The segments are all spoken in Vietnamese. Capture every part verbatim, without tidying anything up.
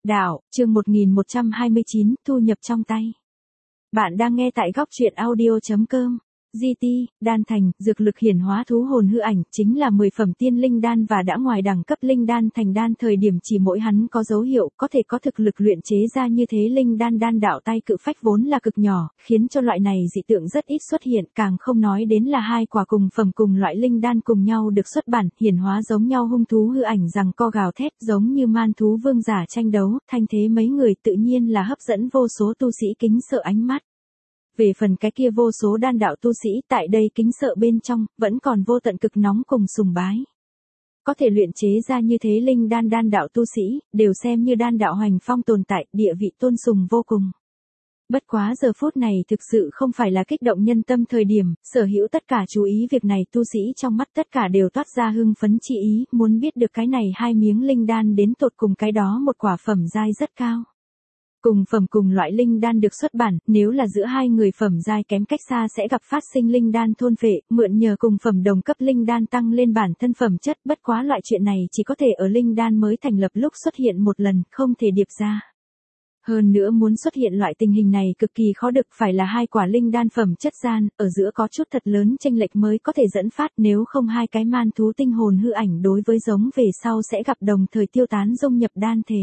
Đạo, chương một nghìn một trăm hai mươi chín, thu nhập trong tay. Bạn đang nghe tại góc truyện audio chấm com. giê tê, đan thành, dược lực hiển hóa thú hồn hư ảnh, chính là mười phẩm tiên linh đan và đã ngoài đẳng cấp linh đan thành đan thời điểm chỉ mỗi hắn có dấu hiệu có thể có thực lực luyện chế ra như thế linh đan đan đạo tay cự phách vốn là cực nhỏ, khiến cho loại này dị tượng rất ít xuất hiện, càng không nói đến là hai quả cùng phẩm cùng loại linh đan cùng nhau được xuất bản, hiển hóa giống nhau hung thú hư ảnh rằng co gào thét giống như man thú vương giả tranh đấu, thanh thế mấy người tự nhiên là hấp dẫn vô số tu sĩ kính sợ ánh mắt. Về phần cái kia vô số đan đạo tu sĩ tại đây kính sợ bên trong, vẫn còn vô tận cực nóng cùng sùng bái. Có thể luyện chế ra như thế linh đan đan đạo tu sĩ, đều xem như đan đạo hoành phong tồn tại, địa vị tôn sùng vô cùng. Bất quá giờ phút này thực sự không phải là kích động nhân tâm thời điểm, sở hữu tất cả chú ý việc này tu sĩ trong mắt tất cả đều toát ra hưng phấn chi ý, muốn biết được cái này hai miếng linh đan đến tột cùng cái đó một quả phẩm giai rất cao. Cùng phẩm cùng loại linh đan được xuất bản, nếu là giữa hai người phẩm giai kém cách xa sẽ gặp phát sinh linh đan thôn phệ, mượn nhờ cùng phẩm đồng cấp linh đan tăng lên bản thân phẩm chất, bất quá loại chuyện này chỉ có thể ở linh đan mới thành lập lúc xuất hiện một lần, không thể điệp ra. Hơn nữa muốn xuất hiện loại tình hình này cực kỳ khó được, phải là hai quả linh đan phẩm chất gian, ở giữa có chút thật lớn chênh lệch mới có thể dẫn phát, nếu không hai cái man thú tinh hồn hư ảnh đối với giống về sau sẽ gặp đồng thời tiêu tán dung nhập đan thể.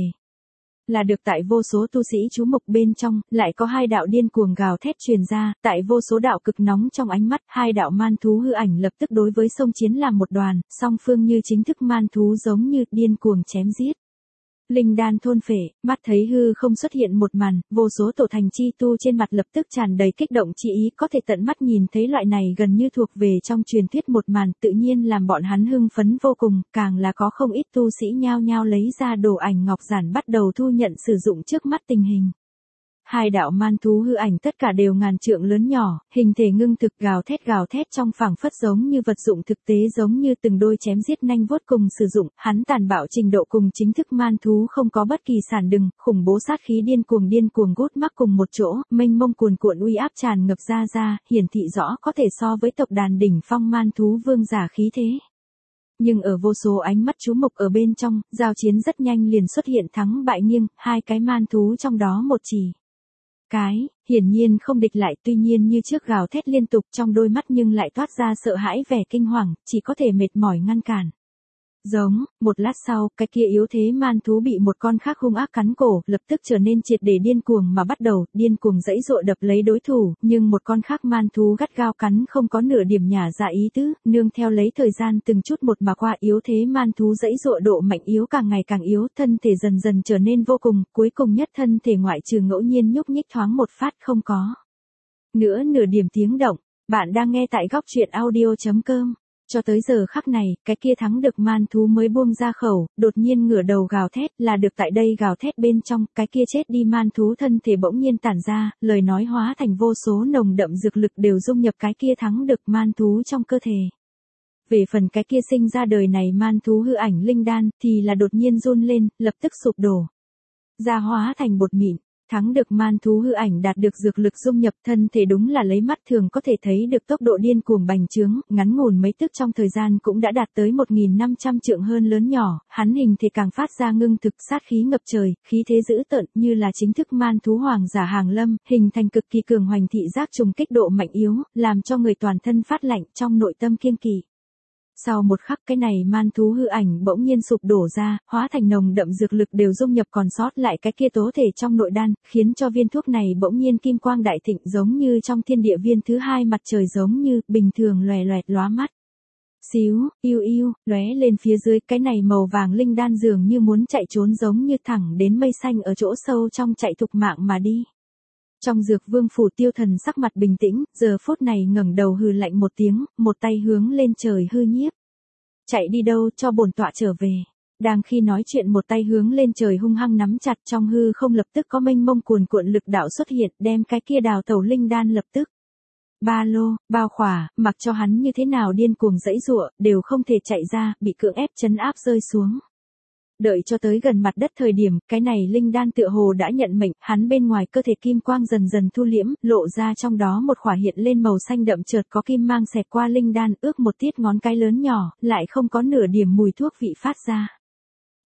Là được tại vô số tu sĩ chú mục bên trong, lại có hai đạo điên cuồng gào thét truyền ra, tại vô số đạo cực nóng trong ánh mắt, hai đạo man thú hư ảnh lập tức đối với sông chiến làm một đoàn, song phương như chính thức man thú giống như điên cuồng chém giết. Linh đan thôn phệ, mắt thấy hư không xuất hiện một màn, vô số tổ thành chi tu trên mặt lập tức tràn đầy kích động chi ý, có thể tận mắt nhìn thấy loại này gần như thuộc về trong truyền thuyết một màn, tự nhiên làm bọn hắn hưng phấn vô cùng, càng là có không ít tu sĩ nhao nhao lấy ra đồ ảnh ngọc giản bắt đầu thu nhận sử dụng trước mắt tình hình. Hai đạo man thú hư ảnh tất cả đều ngàn trượng lớn nhỏ, hình thể ngưng thực gào thét gào thét trong phảng phất giống như vật dụng thực tế giống như từng đôi chém giết nanh vuốt cùng sử dụng, hắn tàn bạo trình độ cùng chính thức man thú không có bất kỳ sản đừng, khủng bố sát khí điên cuồng điên cuồng gút mắc cùng một chỗ, mênh mông cuồn cuộn uy áp tràn ngập ra ra, hiển thị rõ có thể so với tộc đàn đỉnh phong man thú vương giả khí thế. Nhưng ở vô số ánh mắt chú mục ở bên trong, giao chiến rất nhanh liền xuất hiện thắng bại nghiêng, hai cái man thú trong đó một chỉ. Cái, hiển nhiên không địch lại, tuy nhiên như trước gào thét liên tục trong đôi mắt nhưng lại toát ra sợ hãi vẻ kinh hoàng, chỉ có thể mệt mỏi ngăn cản. Giống, một lát sau, cái kia yếu thế man thú bị một con khác hung ác cắn cổ, lập tức trở nên triệt để điên cuồng mà bắt đầu, điên cuồng dãy dụa đập lấy đối thủ, nhưng một con khác man thú gắt gao cắn không có nửa điểm nhả ra ý tứ, nương theo lấy thời gian từng chút một mà qua, yếu thế man thú dãy dụa độ mạnh yếu càng ngày càng yếu, thân thể dần dần trở nên vô cùng, cuối cùng nhất thân thể ngoại trừ ngẫu nhiên nhúc nhích thoáng một phát không có. Nữa nửa điểm tiếng động, bạn đang nghe tại góc truyện audio chấm com. Cho tới giờ khắc này, cái kia thắng được man thú mới buông ra khẩu, đột nhiên ngửa đầu gào thét, là được tại đây gào thét bên trong, cái kia chết đi man thú thân thể bỗng nhiên tản ra, lời nói hóa thành vô số nồng đậm dược lực đều dung nhập cái kia thắng được man thú trong cơ thể. Về phần cái kia sinh ra đời này man thú hư ảnh linh đan, thì là đột nhiên run lên, lập tức sụp đổ. Ra hóa thành bột mịn. Thắng được man thú hư ảnh đạt được dược lực dung nhập thân thể đúng là lấy mắt thường có thể thấy được tốc độ điên cuồng bành trướng, ngắn ngủn mấy tức trong thời gian cũng đã đạt tới một nghìn năm trăm trượng hơn lớn nhỏ, hắn hình thể càng phát ra ngưng thực sát khí ngập trời, khí thế dữ tợn như là chính thức man thú hoàng giả hàng lâm, hình thành cực kỳ cường hoành thị giác trùng kích độ mạnh yếu, làm cho người toàn thân phát lạnh trong nội tâm kiêng kỵ. Sau một khắc cái này man thú hư ảnh bỗng nhiên sụp đổ ra, hóa thành nồng đậm dược lực đều dung nhập còn sót lại cái kia tố thể trong nội đan, khiến cho viên thuốc này bỗng nhiên kim quang đại thịnh giống như trong thiên địa viên thứ hai mặt trời giống như bình thường loè loẹt lóa mắt. Xíu, yêu yêu, lóe lên phía dưới cái này màu vàng linh đan dường như muốn chạy trốn giống như thẳng đến mây xanh ở chỗ sâu trong chạy thục mạng mà đi. Trong dược vương phủ Tiêu Thần sắc mặt bình tĩnh, giờ phút này ngẩng đầu hừ lạnh một tiếng, một tay hướng lên trời hư nhiếp. Chạy đi đâu cho bổn tọa trở về. Đang khi nói chuyện một tay hướng lên trời hung hăng nắm chặt trong hư không lập tức có mênh mông cuồn cuộn lực đạo xuất hiện đem cái kia đào tẩu linh đan lập tức. Ba lô, bao khỏa, mặc cho hắn như thế nào điên cuồng dãy giụa, đều không thể chạy ra, bị cưỡng ép trấn áp rơi xuống. Đợi cho tới gần mặt đất thời điểm, cái này linh đan tựa hồ đã nhận mệnh, hắn bên ngoài cơ thể kim quang dần dần thu liễm, lộ ra trong đó một khỏa hiện lên màu xanh đậm chợt có kim mang xẹt qua linh đan, ước một tiết ngón cái lớn nhỏ, lại không có nửa điểm mùi thuốc vị phát ra.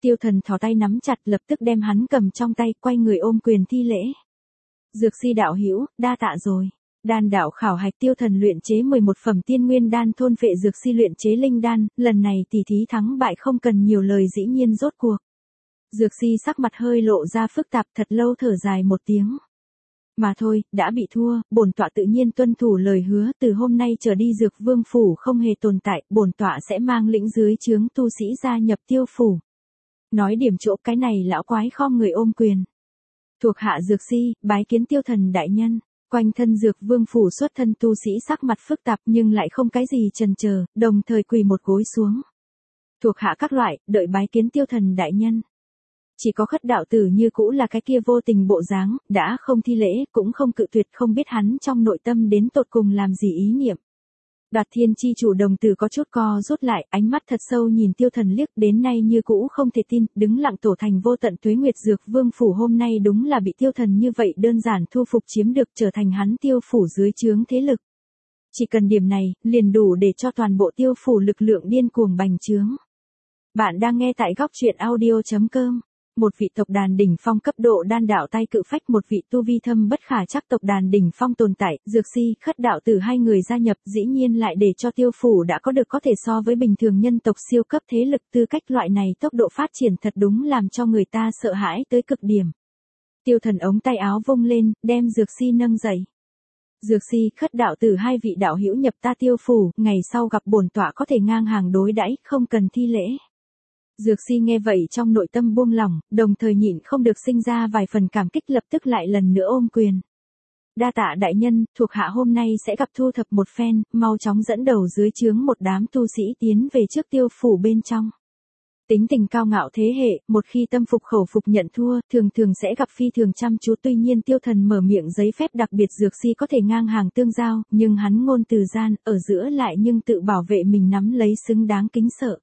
Tiêu Thần thò tay nắm chặt, lập tức đem hắn cầm trong tay, quay người ôm quyền thi lễ. Dược Si đạo hữu, đa tạ rồi. Đan đạo khảo hạch, Tiêu Thần luyện chế mười một phẩm tiên nguyên đan, thôn phệ Dược Si luyện chế linh đan, lần này tỷ thí thắng bại không cần nhiều lời, dĩ nhiên rốt cuộc. Dược Si sắc mặt hơi lộ ra phức tạp, thật lâu thở dài một tiếng. Mà thôi, đã bị thua, bổn tọa tự nhiên tuân thủ lời hứa, từ hôm nay trở đi Dược Vương phủ không hề tồn tại, bổn tọa sẽ mang lĩnh dưới trướng tu sĩ gia nhập Tiêu phủ. Nói điểm chỗ cái này lão quái khom người ôm quyền. Thuộc hạ Dược Si, bái kiến Tiêu Thần đại nhân. Quanh thân Dược Vương phủ xuất thân tu sĩ sắc mặt phức tạp nhưng lại không cái gì chần chờ, đồng thời quỳ một gối xuống. Thuộc hạ các loại, đợi bái kiến Tiêu Thần đại nhân. Chỉ có Khất đạo tử như cũ là cái kia vô tình bộ dáng, đã không thi lễ, cũng không cự tuyệt, không biết hắn trong nội tâm đến tột cùng làm gì ý niệm. Đoạt Thiên chi chủ đồng tử có chút co rút lại, ánh mắt thật sâu nhìn Tiêu Thần liếc, đến nay như cũ không thể tin, đứng lặng tổ thành vô tận tuế nguyệt Dược Vương phủ hôm nay đúng là bị Tiêu Thần như vậy đơn giản thu phục chiếm được, trở thành hắn Tiêu phủ dưới trướng thế lực. Chỉ cần điểm này, liền đủ để cho toàn bộ Tiêu phủ lực lượng điên cuồng bành trướng. Bạn đang nghe tại góc truyện audio chấm com. Một vị tộc đàn đỉnh phong cấp độ đan đạo tay cự phách, một vị tu vi thâm bất khả chắc tộc đàn đỉnh phong tồn tại, Dược Si, Khất đạo tử hai người gia nhập, dĩ nhiên lại để cho Tiêu phủ đã có được có thể so với bình thường nhân tộc siêu cấp thế lực, tư cách loại này tốc độ phát triển thật đúng làm cho người ta sợ hãi tới cực điểm. Tiêu Thần ống tay áo vung lên, đem Dược Si nâng dậy. Dược Si, Khất đạo tử hai vị đạo hữu nhập ta Tiêu phủ, ngày sau gặp bổn tọa có thể ngang hàng đối đãi, không cần thi lễ. Dược Si nghe vậy trong nội tâm buông lỏng, đồng thời nhịn không được sinh ra vài phần cảm kích, lập tức lại lần nữa ôm quyền. Đa tạ đại nhân, thuộc hạ hôm nay sẽ gặp thu thập một phen, mau chóng dẫn đầu dưới trướng một đám tu sĩ tiến về trước Tiêu phủ bên trong. Tính tình cao ngạo thế hệ, một khi tâm phục khẩu phục nhận thua, thường thường sẽ gặp phi thường chăm chú, tuy nhiên Tiêu Thần mở miệng giấy phép đặc biệt Dược Si có thể ngang hàng tương giao, nhưng hắn ngôn từ gian, ở giữa lại nhưng tự bảo vệ mình nắm lấy xứng đáng kính sợ.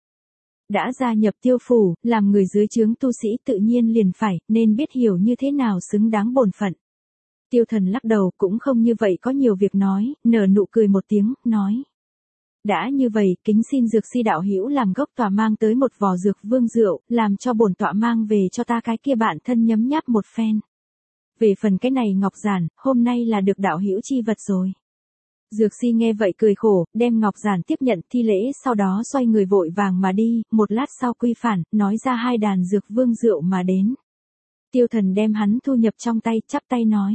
Đã gia nhập Tiêu phủ, làm người dưới trướng tu sĩ tự nhiên liền phải, nên biết hiểu như thế nào xứng đáng bổn phận. Tiêu Thần lắc đầu, cũng không như vậy có nhiều việc nói, nở nụ cười một tiếng, nói. Đã như vậy, kính xin Dược Si đạo hữu làm gốc tòa mang tới một vò Dược Vương rượu, làm cho bổn tọa mang về cho ta cái kia bạn thân nhấm nháp một phen. Về phần cái này ngọc giản, hôm nay là được đạo hữu chi vật rồi. Dược Si nghe vậy cười khổ, đem ngọc giản tiếp nhận thi lễ, sau đó xoay người vội vàng mà đi, một lát sau quy phản, nói ra hai đàn Dược Vương rượu mà đến. Tiêu Thần đem hắn thu nhập trong tay, chắp tay nói.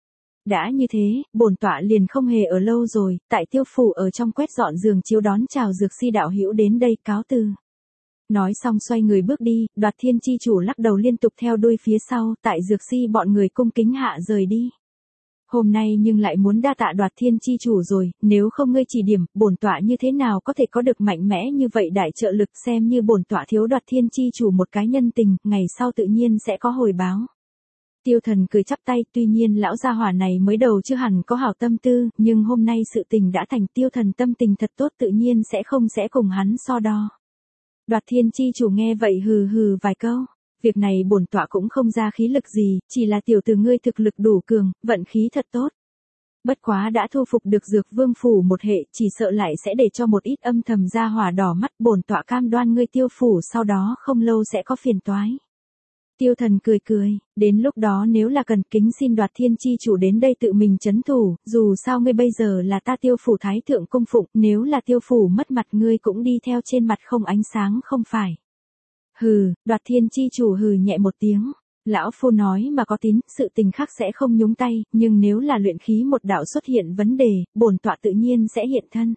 Đã như thế, bổn tọa liền không hề ở lâu rồi, tại Tiêu phủ ở trong quét dọn giường chiếu đón chào Dược Si đạo hữu đến đây, cáo từ. Nói xong xoay người bước đi, Đoạt Thiên chi chủ lắc đầu liên tục theo đuôi phía sau, tại Dược Si bọn người cung kính hạ rời đi. Hôm nay nhưng lại muốn đa tạ Đoạt Thiên chi chủ rồi, nếu không ngươi chỉ điểm, bổn tọa như thế nào có thể có được mạnh mẽ như vậy đại trợ lực, xem như bổn tọa thiếu Đoạt Thiên chi chủ một cái nhân tình, ngày sau tự nhiên sẽ có hồi báo. Tiêu Thần cười chắp tay, tuy nhiên lão gia hỏa này mới đầu chưa hẳn có hảo tâm tư, nhưng hôm nay sự tình đã thành, Tiêu Thần tâm tình thật tốt, tự nhiên sẽ không sẽ cùng hắn so đo. Đoạt Thiên chi chủ nghe vậy hừ hừ vài câu. Việc này bổn tọa cũng không ra khí lực gì, chỉ là tiểu tử ngươi thực lực đủ cường, vận khí thật tốt. Bất quá đã thu phục được Dược Vương phủ một hệ, chỉ sợ lại sẽ để cho một ít âm thầm ra hỏa đỏ mắt, bổn tọa cam đoan ngươi Tiêu phủ sau đó không lâu sẽ có phiền toái. Tiêu Thần cười cười, đến lúc đó nếu là cần, kính xin Đoạt Thiên chi chủ đến đây tự mình trấn thủ, dù sao ngươi bây giờ là ta Tiêu phủ thái thượng cung phụng, nếu là Tiêu phủ mất mặt ngươi cũng đi theo trên mặt không ánh sáng không phải. Hừ, Đoạt Thiên chi chủ hừ nhẹ một tiếng, lão phu nói mà có tín, sự tình khác sẽ không nhúng tay, nhưng nếu là luyện khí một đạo xuất hiện vấn đề, bổn tọa tự nhiên sẽ hiện thân.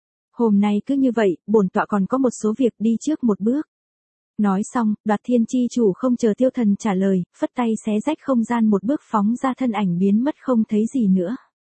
Hôm nay cứ như vậy, bổn tọa còn có một số việc, đi trước một bước. Nói xong, Đoạt Thiên chi chủ không chờ Tiêu Thần trả lời, phất tay xé rách không gian một bước phóng ra, thân ảnh biến mất không thấy gì nữa.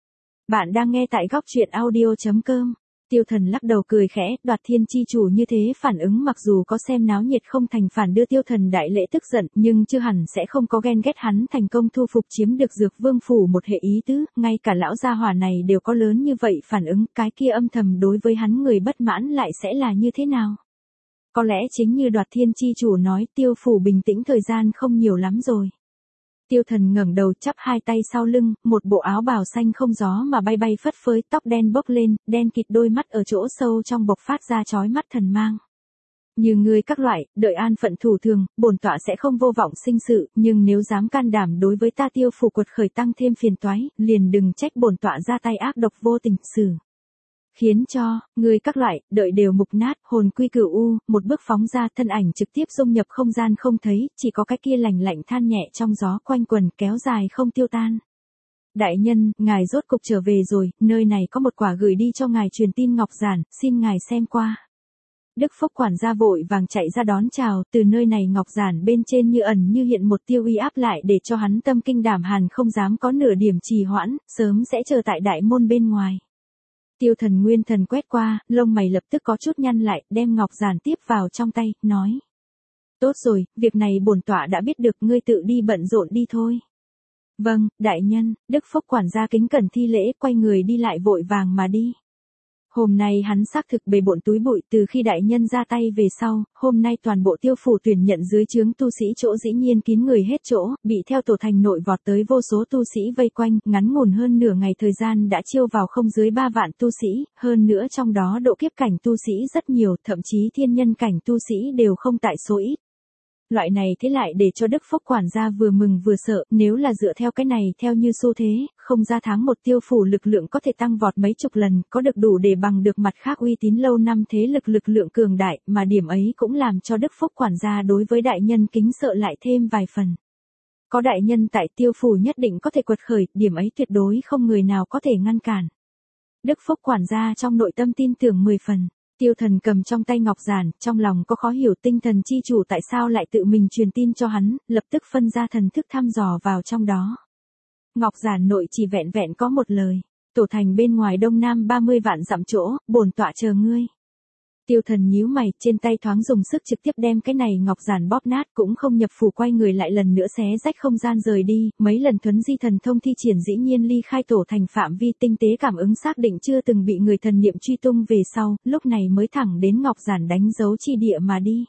Bạn đang nghe tại góc truyện audio chấm com. Tiêu Thần lắc đầu cười khẽ, Đoạt Thiên chi chủ như thế phản ứng mặc dù có xem náo nhiệt không thành phản đưa Tiêu Thần đại lễ tức giận, nhưng chưa hẳn sẽ không có ghen ghét hắn thành công thu phục chiếm được Dược Vương phủ một hệ ý tứ, ngay cả lão gia hỏa này đều có lớn như vậy phản ứng, cái kia âm thầm đối với hắn người bất mãn lại sẽ là như thế nào? Có lẽ chính như Đoạt Thiên chi chủ nói, Tiêu phủ bình tĩnh thời gian không nhiều lắm rồi. Tiêu Thần ngẩng đầu chắp hai tay sau lưng, một bộ áo bào xanh không gió mà bay bay phất phới, tóc đen bốc lên, đen kịt đôi mắt ở chỗ sâu trong bộc phát ra chói mắt thần mang. Như ngươi các loại, đợi an phận thủ thường, bổn tọa sẽ không vô vọng sinh sự, nhưng nếu dám can đảm đối với ta Tiêu phủ quật khởi tăng thêm phiền toái, liền đừng trách bổn tọa ra tay ác độc vô tình xử. Khiến cho, ngươi các loại, đợi đều mục nát, hồn quy cửu u, một bước phóng ra, thân ảnh trực tiếp dung nhập không gian không thấy, chỉ có cái kia lạnh lạnh than nhẹ trong gió quanh quần kéo dài không tiêu tan. Đại nhân, ngài rốt cục trở về rồi, nơi này có một quả gửi đi cho ngài truyền tin ngọc giản, xin ngài xem qua. Đức Phúc quản gia vội vàng chạy ra đón chào, từ nơi này ngọc giản bên trên như ẩn như hiện một tiêu uy áp lại để cho hắn tâm kinh đảm hàn không dám có nửa điểm trì hoãn, sớm sẽ chờ tại đại môn bên ngoài. Tiêu Thần Nguyên Thần quét qua, lông mày lập tức có chút nhăn lại, đem ngọc giản tiếp vào trong tay, nói. Tốt rồi, việc này bổn tọa đã biết được, ngươi tự đi bận rộn đi thôi. Vâng, đại nhân, Đức Phúc quản gia kính cẩn thi lễ, quay người đi lại vội vàng mà đi. Hôm nay hắn xác thực bề bộn túi bụi, từ khi đại nhân ra tay về sau, hôm nay toàn bộ Tiêu phủ tuyển nhận dưới trướng tu sĩ chỗ dĩ nhiên kín người hết chỗ, bị theo tổ thành nội vọt tới vô số tu sĩ vây quanh, ngắn ngủn hơn nửa ngày thời gian đã chiêu vào không dưới ba vạn tu sĩ, hơn nữa trong đó độ kiếp cảnh tu sĩ rất nhiều, thậm chí thiên nhân cảnh tu sĩ đều không tại số ít. Loại này thế lại để cho Đức Phúc quản gia vừa mừng vừa sợ, nếu là dựa theo cái này theo như xu thế, không ra tháng một Tiêu phủ lực lượng có thể tăng vọt mấy chục lần, có được đủ để bằng được mặt khác uy tín lâu năm thế lực lực lượng cường đại, mà điểm ấy cũng làm cho Đức Phúc quản gia đối với đại nhân kính sợ lại thêm vài phần. Có đại nhân tại Tiêu phủ nhất định có thể quật khởi, điểm ấy tuyệt đối không người nào có thể ngăn cản. Đức Phúc quản gia trong nội tâm tin tưởng mười phần. Tiêu Thần cầm trong tay ngọc giản, trong lòng có khó hiểu tinh thần chi chủ tại sao lại tự mình truyền tin cho hắn, lập tức phân ra thần thức thăm dò vào trong đó. Ngọc giản nội chỉ vẹn vẹn có một lời, tổ thành bên ngoài đông nam ba mươi vạn dặm chỗ, bổn tọa chờ ngươi. Tiêu Thần nhíu mày, trên tay thoáng dùng sức trực tiếp đem cái này ngọc giản bóp nát, cũng không nhập phủ, quay người lại lần nữa xé rách không gian rời đi, mấy lần thuấn di thần thông thi triển dĩ nhiên ly khai tổ thành phạm vi tinh tế cảm ứng xác định chưa từng bị người thần niệm truy tung về sau, lúc này mới thẳng đến ngọc giản đánh dấu chi địa mà đi.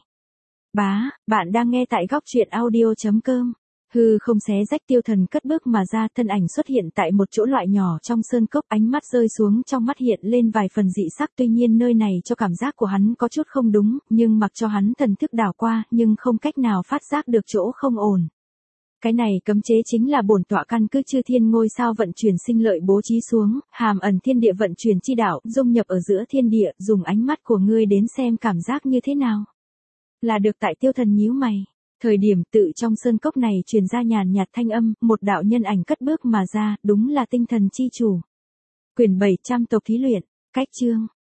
Bá, bạn đang nghe tại góc truyện audio chấm com. Hư không xé rách, Tiêu Thần cất bước mà ra, thân ảnh xuất hiện tại một chỗ loại nhỏ trong sơn cốc, ánh mắt rơi xuống, trong mắt hiện lên vài phần dị sắc, tuy nhiên nơi này cho cảm giác của hắn có chút không đúng, nhưng mặc cho hắn thần thức đảo qua, nhưng không cách nào phát giác được chỗ không ổn. Cái này cấm chế chính là bổn tọa căn cứ chư thiên ngôi sao vận chuyển sinh lợi bố trí xuống, hàm ẩn thiên địa vận chuyển chi đạo, dung nhập ở giữa thiên địa, dùng ánh mắt của ngươi đến xem cảm giác như thế nào. Là được. Tại Tiêu Thần nhíu mày. Thời điểm tự trong sơn cốc này truyền ra nhàn nhạt thanh âm, một đạo nhân ảnh cất bước mà ra, đúng là tinh thần chi chủ. Quyển bảy trăm tộc thí luyện, cách chương.